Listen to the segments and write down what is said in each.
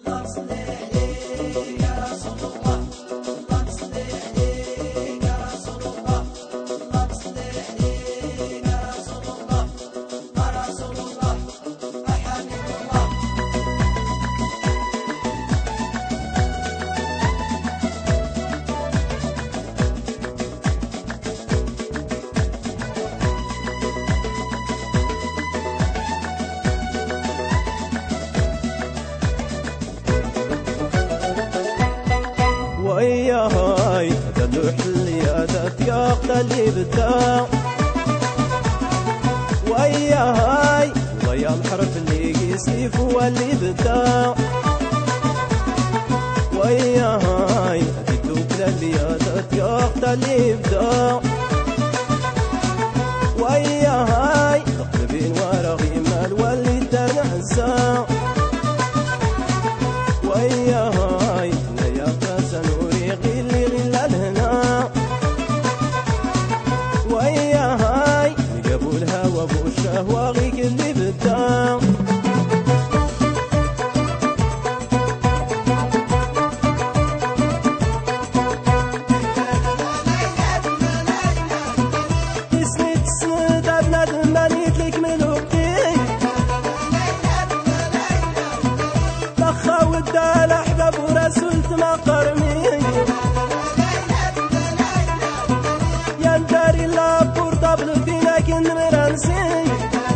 وياهاي دلوح اللي تياق اللي بدا وياهاي ويا الحرف اللي يسيف واللي بدا وياهاي تدوب اللي تياق اللي بدا وياهاي تقلبين ورغي مال واللي تنعسى وياهاي وياهاي قبول هوا بوشه غيك اللي بدا تسند تسند بنادم بنيت لك من وقتي لخا ودا الاحباب ورسولت ما قرمي داري لابور طابل فينا كن مرانسي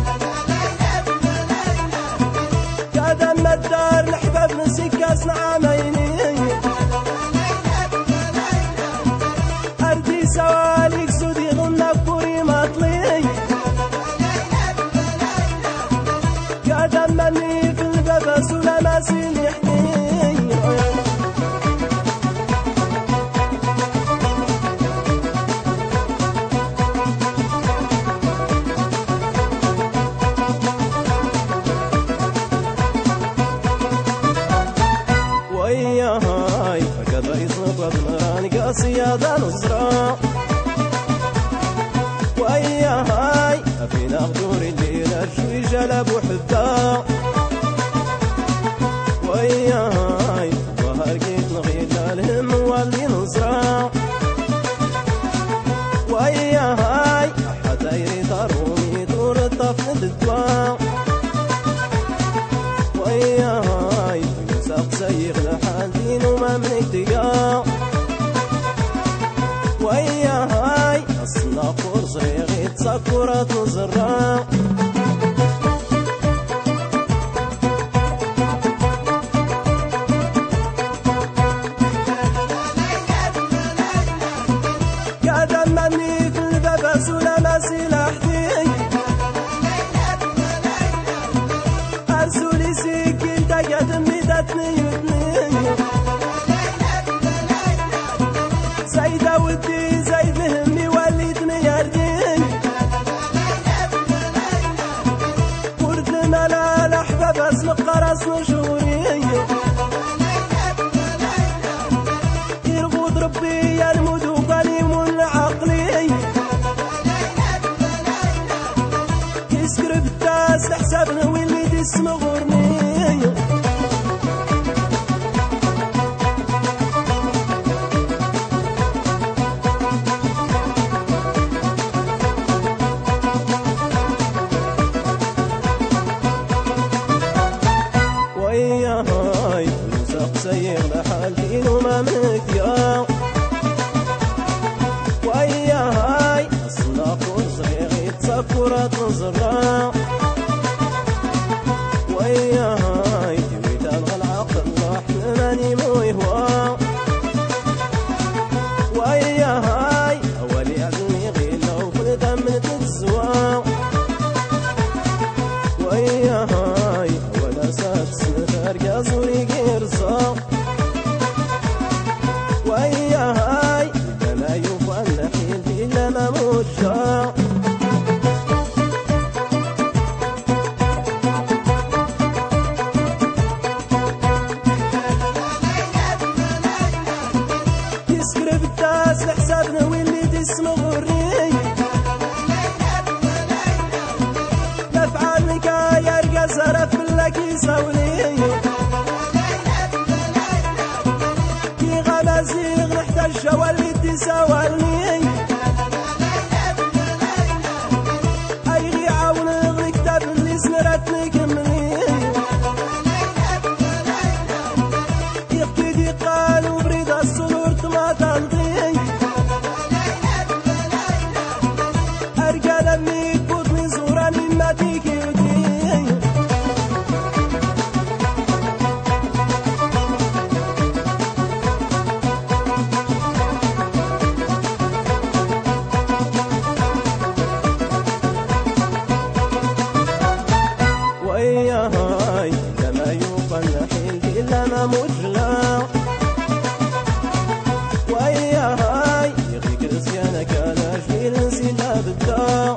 قدم الدار الحباب نسيكاس نعاميني أردي سواليك سودي ضمنا بوري مطلي قدم مني في الباب سولا ما سينيحني وياهاي فقد يصبر نران قاسيادة نصرا وياهاي فينا غدور اللي نرجوي جلب وحبا وياهاي ظهر قيت نغيل الهم واللي نصرا وياهاي حتى يريد رومي دور الطفل الدواء وياهاي سيغنا حالدين وما منك دقا وياهاي أصنا فرصي غيت سكرات نزرا قدم مني في الباب سولا ما سلاحتي أرسولي سكين تقدم سيدة ودي زيد مهمي وليدني يردين ورد الملا الأحباب اسم قرص نشوري يرغض ربي يرمد قليم العقلي يسكر بالتاس لحسابنا واللي اسم غرمي وياهاي ونسق سيغ لحالتين وما مكيا وياهاي أصلا فرصي يتسكرات نزرا وياهاي يريد ألغى العقل راح ماني مو يهوى وياهاي أولي أغني غيلا وفي دم تتسوى وياهاي أولا ساتسنفر قاصوري قرصا وياهاي لما يوفى النحيل إلا ما موجا ما مجلا ويا هاي يغيك نسيانك على جميل نسينا بالدا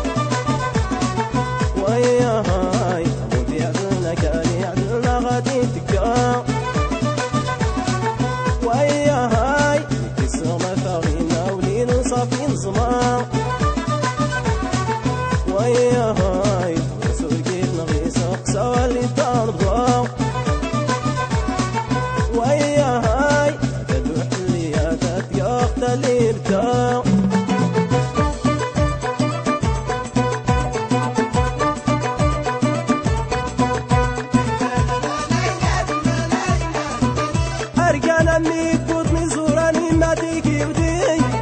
ويا هاي أموت يعدلنا كان يعدلنا غادي تكا ويا هاي يكسر مفاغينا ولين صافين زمان ويا هاي رسول كيف نغيس أقسى اللي ترضى ويا هاي تدوح اللي تتياخت اللي ارتاح أرجانا ميك بطني زوراني ما تيجي ودي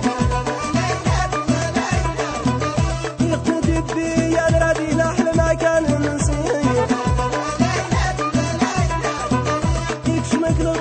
يقتدي بي يا الردي نحل ما كان نسي يكشمك